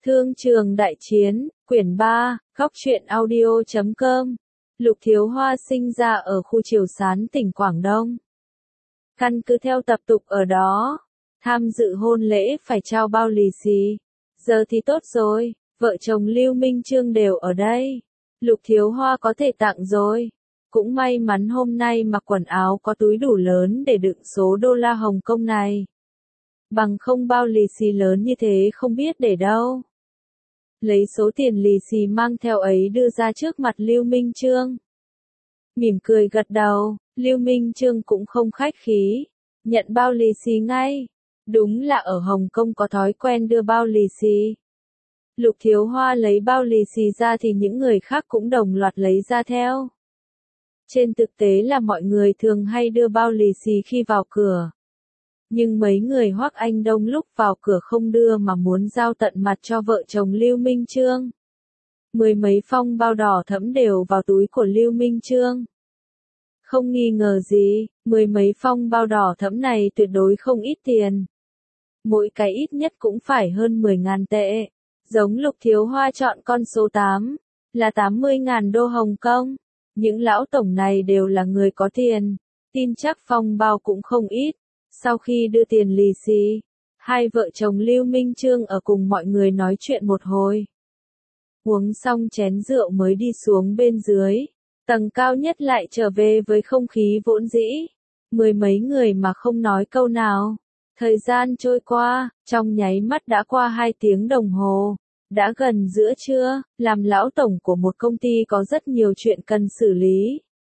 Thương trường đại chiến, quyển 3, góc truyện audio.com. Lục Thiếu Hoa sinh ra ở khu Triều Sán tỉnh Quảng Đông. Căn cứ theo tập tục ở đó, tham dự hôn lễ phải trao bao lì xì. Giờ thì tốt rồi, vợ chồng Lưu Minh Chương đều ở đây. Lục Thiếu Hoa có thể tặng rồi. Cũng may mắn hôm nay mặc quần áo có túi đủ lớn để đựng số đô la Hồng Kông này. Bằng không bao lì xì lớn như thế không biết để đâu. Lấy số tiền lì xì mang theo ấy đưa ra trước mặt Lưu Minh Chương. Mỉm cười gật đầu, Lưu Minh Chương cũng không khách khí, nhận bao lì xì ngay. Đúng là ở Hồng Kông có thói quen đưa bao lì xì. Lục Thiếu Hoa lấy bao lì xì ra thì những người khác cũng đồng loạt lấy ra theo. Trên thực tế là mọi người thường hay đưa bao lì xì khi vào cửa. Nhưng mấy người Hoắc Anh Đông lúc vào cửa không đưa mà muốn giao tận mặt cho vợ chồng Lưu Minh Chương. Mười mấy phong bao đỏ thẫm đều vào túi của Lưu Minh Chương. Không nghi ngờ gì, mười mấy phong bao đỏ thẫm này tuyệt đối không ít tiền. Mỗi cái ít nhất cũng phải hơn 10.000 tệ. Giống Lục Thiếu Hoa chọn con số 8, là 80.000 đô Hồng Kông. Những lão tổng này đều là người có tiền, tin chắc phong bao cũng không ít. Sau khi đưa tiền lì xì, hai vợ chồng Lưu Minh Chương ở cùng mọi người nói chuyện một hồi. Uống xong chén rượu mới đi xuống bên dưới, tầng cao nhất lại trở về với không khí vỗn dĩ. Mười mấy người mà không nói câu nào. Thời gian trôi qua, trong nháy mắt đã qua 2 tiếng đồng hồ. Đã gần giữa trưa, làm lão tổng của một công ty có rất nhiều chuyện cần xử lý.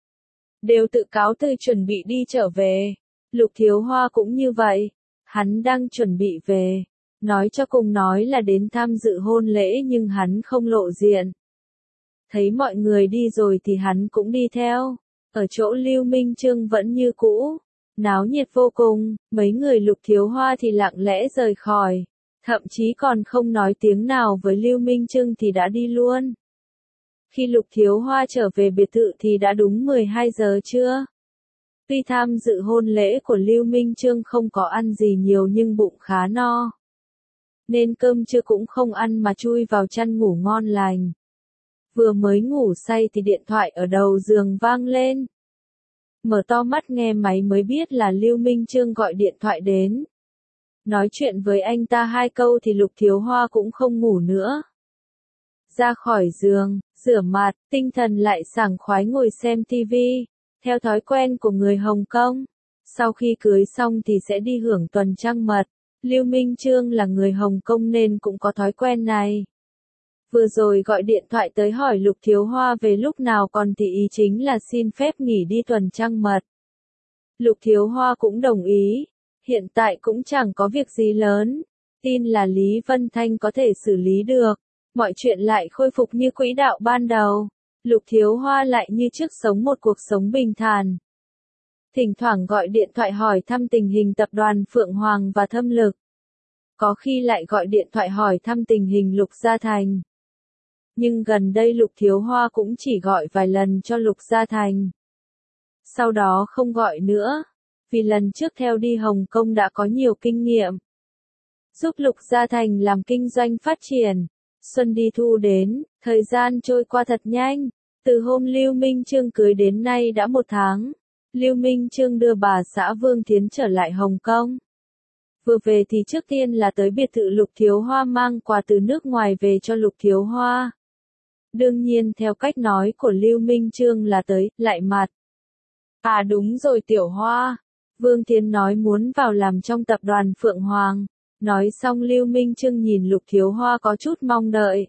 Đều tự cáo từ chuẩn bị đi trở về. Lục Thiếu Hoa cũng như vậy. Hắn đang chuẩn bị về. Nói cho cùng nói là đến tham dự hôn lễ nhưng hắn không lộ diện. Thấy mọi người đi rồi thì hắn cũng đi theo. Ở chỗ Lưu Minh Chương vẫn như cũ. Náo nhiệt vô cùng, mấy người Lục Thiếu Hoa thì lặng lẽ rời khỏi. Thậm chí còn không nói tiếng nào với Lưu Minh Chương thì đã đi luôn. Khi Lục Thiếu Hoa trở về biệt thự thì đã đúng 12 giờ trưa. Tuy tham dự hôn lễ của Lưu Minh Chương không có ăn gì nhiều nhưng bụng khá no. Nên cơm trưa cũng không ăn mà chui vào chăn ngủ ngon lành. Vừa mới ngủ say thì điện thoại ở đầu giường vang lên. Mở to mắt nghe máy mới biết là Lưu Minh Chương gọi điện thoại đến. Nói chuyện với anh ta 2 câu thì Lục Thiếu Hoa cũng không ngủ nữa. Ra khỏi giường, rửa mặt, tinh thần lại sảng khoái ngồi xem TV. Theo thói quen của người Hồng Kông, sau khi cưới xong thì sẽ đi hưởng tuần trăng mật. Lưu Minh Chương là người Hồng Kông nên cũng có thói quen này. Vừa rồi gọi điện thoại tới hỏi Lục Thiếu Hoa về lúc nào còn thì ý chính là xin phép nghỉ đi tuần trăng mật. Lục Thiếu Hoa cũng đồng ý. Hiện tại cũng chẳng có việc gì lớn. Tin là Lý Vân Thanh có thể xử lý được. Mọi chuyện lại khôi phục như quỹ đạo ban đầu. Lục Thiếu Hoa lại như trước sống một cuộc sống bình thản. Thỉnh thoảng gọi điện thoại hỏi thăm tình hình tập đoàn Phượng Hoàng và Thâm Lực. Có khi lại gọi điện thoại hỏi thăm tình hình Lục Gia Thành. Nhưng gần đây Lục Thiếu Hoa cũng chỉ gọi vài lần cho Lục Gia Thành. Sau đó không gọi nữa. Vì lần trước theo đi Hồng Kông đã có nhiều kinh nghiệm. Giúp Lục Gia Thành làm kinh doanh phát triển. Xuân đi thu đến, thời gian trôi qua thật nhanh. Từ hôm Lưu Minh Chương cưới đến nay đã 1 tháng. Lưu Minh Chương đưa bà xã Vương Thiến trở lại Hồng Kông. Vừa về thì trước tiên là tới biệt thự Lục Thiếu Hoa mang quà từ nước ngoài về cho Lục Thiếu Hoa. Đương nhiên theo cách nói của Lưu Minh Chương là tới, lại mặt. À đúng rồi Tiểu Hoa. Vương Thiến nói muốn vào làm trong tập đoàn Phượng Hoàng. Nói xong Lưu Minh Chương nhìn Lục Thiếu Hoa có chút mong đợi.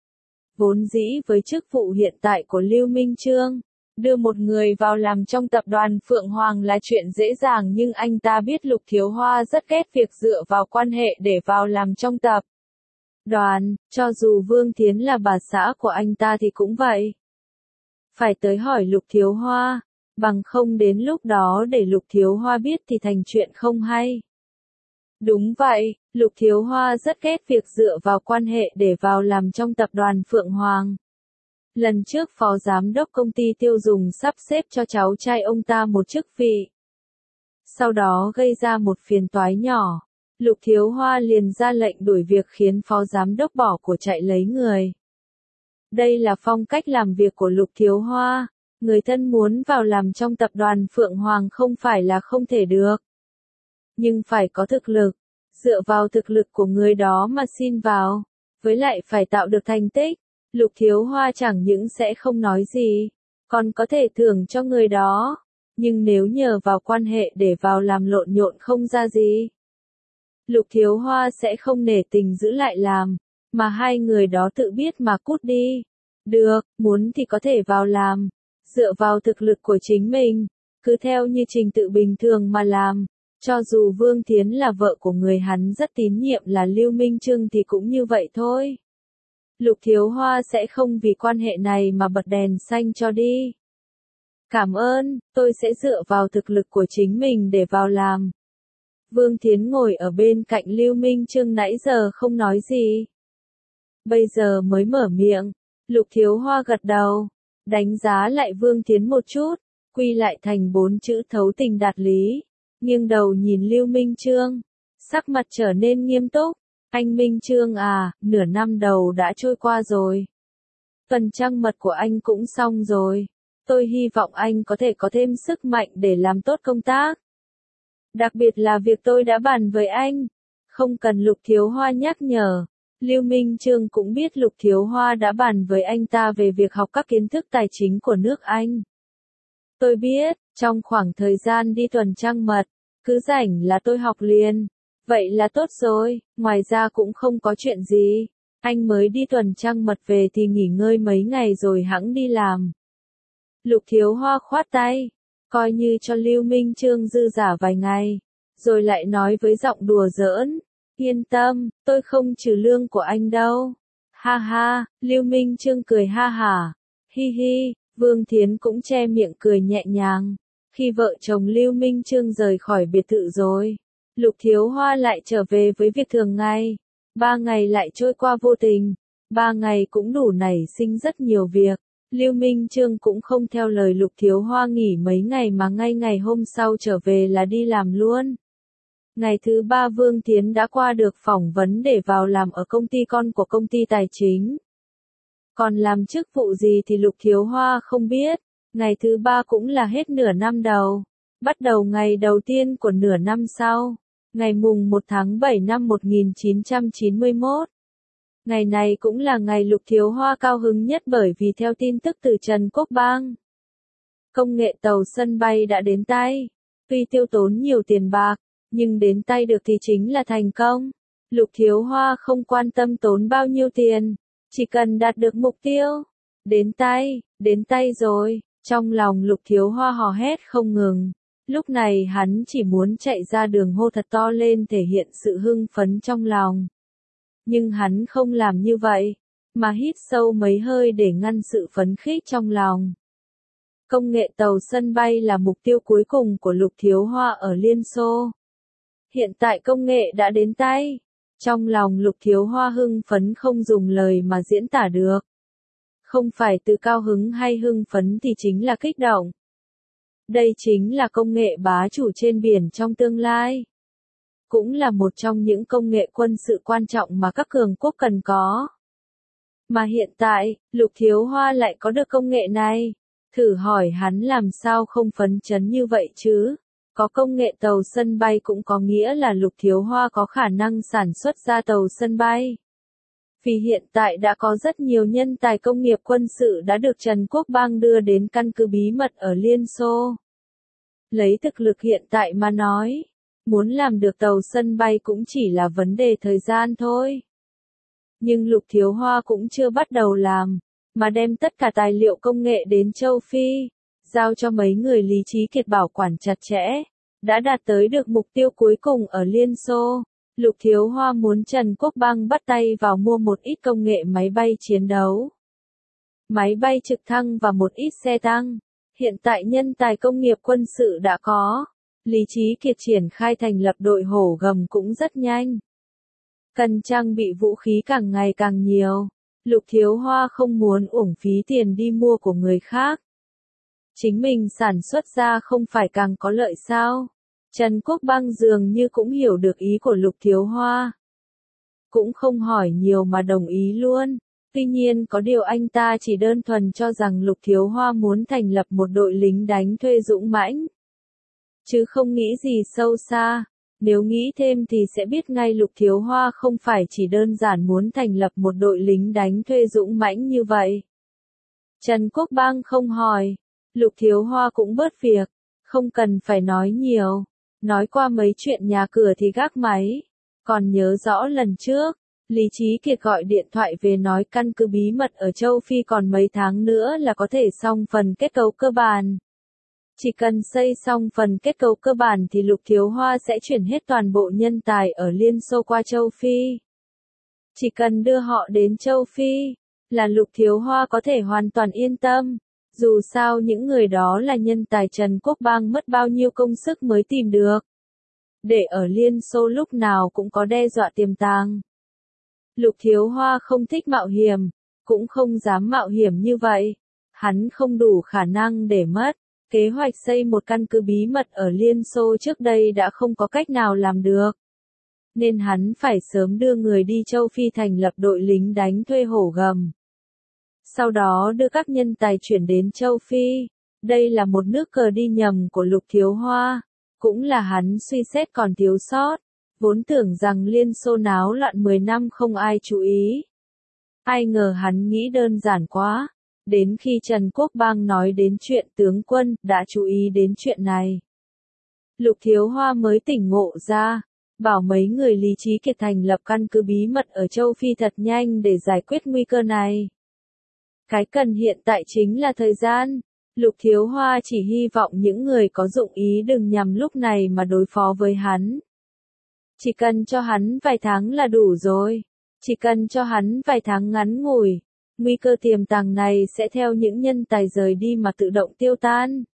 Vốn dĩ với chức vụ hiện tại của Lưu Minh Chương, đưa một người vào làm trong tập đoàn Phượng Hoàng là chuyện dễ dàng nhưng anh ta biết Lục Thiếu Hoa rất ghét việc dựa vào quan hệ để vào làm trong tập đoàn, cho dù Vương Thiến là bà xã của anh ta thì cũng vậy. Phải tới hỏi Lục Thiếu Hoa, bằng không đến lúc đó để Lục Thiếu Hoa biết thì thành chuyện không hay. Đúng vậy, Lục Thiếu Hoa rất ghét việc dựa vào quan hệ để vào làm trong tập đoàn Phượng Hoàng. Lần trước phó giám đốc công ty tiêu dùng sắp xếp cho cháu trai ông ta một chức vị. Sau đó gây ra một phiền toái nhỏ. Lục Thiếu Hoa liền ra lệnh đuổi việc khiến phó giám đốc bỏ của chạy lấy người. Đây là phong cách làm việc của Lục Thiếu Hoa, người thân muốn vào làm trong tập đoàn Phượng Hoàng không phải là không thể được. Nhưng phải có thực lực, dựa vào thực lực của người đó mà xin vào, với lại phải tạo được thành tích. Lục Thiếu Hoa chẳng những sẽ không nói gì, còn có thể thưởng cho người đó, nhưng nếu nhờ vào quan hệ để vào làm lộn nhộn không ra gì, Lục Thiếu Hoa sẽ không nể tình giữ lại làm, mà hai người đó tự biết mà cút đi. Được, muốn thì có thể vào làm, dựa vào thực lực của chính mình, cứ theo như trình tự bình thường mà làm. Cho dù Vương Thiến là vợ của người hắn rất tín nhiệm là Lưu Minh Trương thì cũng như vậy thôi. Lục Thiếu Hoa sẽ không vì quan hệ này mà bật đèn xanh cho đi. Cảm ơn, tôi sẽ dựa vào thực lực của chính mình để vào làm. Vương Thiến ngồi ở bên cạnh Lưu Minh Trương nãy giờ không nói gì. Bây giờ mới mở miệng, Lục Thiếu Hoa gật đầu, đánh giá lại Vương Thiến một chút, quy lại thành 4 chữ thấu tình đạt lý, nghiêng đầu nhìn Lưu Minh Trương, sắc mặt trở nên nghiêm túc. Anh Minh Trương à, nửa năm đầu đã trôi qua rồi. Tuần trăng mật của anh cũng xong rồi. Tôi hy vọng anh có thể có thêm sức mạnh để làm tốt công tác. Đặc biệt là việc tôi đã bàn với anh. Không cần Lục Thiếu Hoa nhắc nhở. Lưu Minh Trương cũng biết Lục Thiếu Hoa đã bàn với anh ta về việc học các kiến thức tài chính của nước Anh. Tôi biết, trong khoảng thời gian đi tuần trăng mật, cứ rảnh là tôi học liền. Vậy là tốt rồi, ngoài ra cũng không có chuyện gì. Anh mới đi tuần trăng mật về thì nghỉ ngơi mấy ngày rồi hẵng đi làm. Lục Thiếu Hoa khoát tay, coi như cho Lưu Minh Trương dư giả vài ngày, rồi lại nói với giọng đùa giỡn, yên tâm, tôi không trừ lương của anh đâu. Ha ha, Lưu Minh Trương cười ha hả, hi hi, Vương Thiến cũng che miệng cười nhẹ nhàng. Khi vợ chồng Lưu Minh Trương rời khỏi biệt thự rồi, Lục Thiếu Hoa lại trở về với việc thường ngày. 3 ngày lại trôi qua vô tình, 3 ngày cũng đủ nảy sinh rất nhiều việc. Lưu Minh Trương cũng không theo lời Lục Thiếu Hoa nghỉ mấy ngày mà ngay ngày hôm sau trở về là đi làm luôn. Ngày thứ 3 Vương Thiến đã qua được phỏng vấn để vào làm ở công ty con của công ty tài chính. Còn làm chức vụ gì thì Lục Thiếu Hoa không biết. Ngày thứ 3 cũng là hết nửa năm đầu. Bắt đầu ngày đầu tiên của nửa năm sau. Ngày mùng 1 tháng 7 năm 1991. Ngày này cũng là ngày Lục Thiếu Hoa cao hứng nhất bởi vì theo tin tức từ Trần Quốc Bang, công nghệ tàu sân bay đã đến tay. Tuy tiêu tốn nhiều tiền bạc, nhưng đến tay được thì chính là thành công. Lục Thiếu Hoa không quan tâm tốn bao nhiêu tiền, chỉ cần đạt được mục tiêu. Đến tay rồi, trong lòng Lục Thiếu Hoa hò hét không ngừng. Lúc này hắn chỉ muốn chạy ra đường hô thật to lên thể hiện sự hưng phấn trong lòng. Nhưng hắn không làm như vậy, mà hít sâu mấy hơi để ngăn sự phấn khích trong lòng. Công nghệ tàu sân bay là mục tiêu cuối cùng của Lục Thiếu Hoa ở Liên Xô. Hiện tại công nghệ đã đến tay. Trong lòng Lục Thiếu Hoa hưng phấn không dùng lời mà diễn tả được. Không phải từ cao hứng hay hưng phấn thì chính là kích động. Đây chính là công nghệ bá chủ trên biển trong tương lai. Cũng là một trong những công nghệ quân sự quan trọng mà các cường quốc cần có. Mà hiện tại, Lục Thiếu Hoa lại có được công nghệ này. Thử hỏi hắn làm sao không phấn chấn như vậy chứ? Có công nghệ tàu sân bay cũng có nghĩa là Lục Thiếu Hoa có khả năng sản xuất ra tàu sân bay. Vì hiện tại đã có rất nhiều nhân tài công nghiệp quân sự đã được Trần Quốc Bang đưa đến căn cứ bí mật ở Liên Xô. Lấy thực lực hiện tại mà nói, muốn làm được tàu sân bay cũng chỉ là vấn đề thời gian thôi. Nhưng Lục Thiếu Hoa cũng chưa bắt đầu làm, mà đem tất cả tài liệu công nghệ đến châu Phi, giao cho mấy người lý trí kiệt bảo quản chặt chẽ, đã đạt tới được mục tiêu cuối cùng ở Liên Xô. Lục Thiếu Hoa muốn Trần Quốc Bang bắt tay vào mua một ít công nghệ máy bay chiến đấu, máy bay trực thăng và một ít xe tăng. Hiện tại nhân tài công nghiệp quân sự đã có. Lý Trí Kiệt triển khai thành lập đội hổ gầm cũng rất nhanh. Cần trang bị vũ khí càng ngày càng nhiều. Lục Thiếu Hoa không muốn uổng phí tiền đi mua của người khác. Chính mình sản xuất ra không phải càng có lợi sao? Trần Quốc Bang dường như cũng hiểu được ý của Lục Thiếu Hoa. Cũng không hỏi nhiều mà đồng ý luôn. Tuy nhiên có điều anh ta chỉ đơn thuần cho rằng Lục Thiếu Hoa muốn thành lập một đội lính đánh thuê dũng mãnh. Chứ không nghĩ gì sâu xa. Nếu nghĩ thêm thì sẽ biết ngay Lục Thiếu Hoa không phải chỉ đơn giản muốn thành lập một đội lính đánh thuê dũng mãnh như vậy. Trần Quốc Bang không hỏi. Lục Thiếu Hoa cũng bớt việc. Không cần phải nói nhiều. Nói qua mấy chuyện nhà cửa thì gác máy. Còn nhớ rõ lần trước, Lý Chí Kiệt gọi điện thoại về nói căn cứ bí mật ở châu Phi còn mấy tháng nữa là có thể xong phần kết cấu cơ bản. Chỉ cần xây xong phần kết cấu cơ bản thì Lục Thiếu Hoa sẽ chuyển hết toàn bộ nhân tài ở Liên Xô qua châu Phi. Chỉ cần đưa họ đến châu Phi, là Lục Thiếu Hoa có thể hoàn toàn yên tâm. Dù sao những người đó là nhân tài Trần Quốc Bang mất bao nhiêu công sức mới tìm được. Để ở Liên Xô lúc nào cũng có đe dọa tiềm tàng. Lục Thiếu Hoa không thích mạo hiểm, cũng không dám mạo hiểm như vậy. Hắn không đủ khả năng để mất. Kế hoạch xây một căn cứ bí mật ở Liên Xô trước đây đã không có cách nào làm được. Nên hắn phải sớm đưa người đi châu Phi thành lập đội lính đánh thuê hổ gầm. Sau đó đưa các nhân tài chuyển đến châu Phi. Đây là một nước cờ đi nhầm của Lục Thiếu Hoa. Cũng là hắn suy xét còn thiếu sót. Vốn tưởng rằng Liên Xô náo loạn 10 năm không ai chú ý. Ai ngờ hắn nghĩ đơn giản quá. Đến khi Trần Quốc Bang nói đến chuyện tướng quân, đã chú ý đến chuyện này. Lục Thiếu Hoa mới tỉnh ngộ ra, bảo mấy người Lý Chí Kiệt thành lập căn cứ bí mật ở châu Phi thật nhanh để giải quyết nguy cơ này. Cái cần hiện tại chính là thời gian. Lục Thiếu Hoa chỉ hy vọng những người có dụng ý đừng nhằm lúc này mà đối phó với hắn. Chỉ cần cho hắn vài tháng là đủ rồi. Chỉ cần cho hắn vài tháng ngắn ngủi. Nguy cơ tiềm tàng này sẽ theo những nhân tài rời đi mà tự động tiêu tan.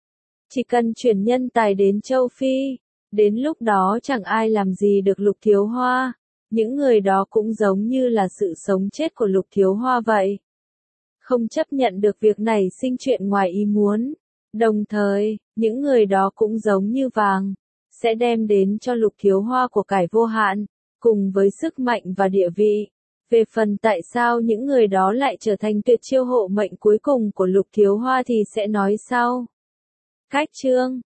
Chỉ cần chuyển nhân tài đến châu Phi. Đến lúc đó chẳng ai làm gì được Lục Thiếu Hoa. Những người đó cũng giống như là sự sống chết của Lục Thiếu Hoa vậy. Không chấp nhận được việc này sinh chuyện ngoài ý muốn. Đồng thời, những người đó cũng giống như vàng. Sẽ đem đến cho Lục Thiếu Hoa của cải vô hạn. Cùng với sức mạnh và địa vị. Về phần tại sao những người đó lại trở thành tuyệt chiêu hộ mệnh cuối cùng của Lục Thiếu Hoa thì sẽ nói sau. Cách chương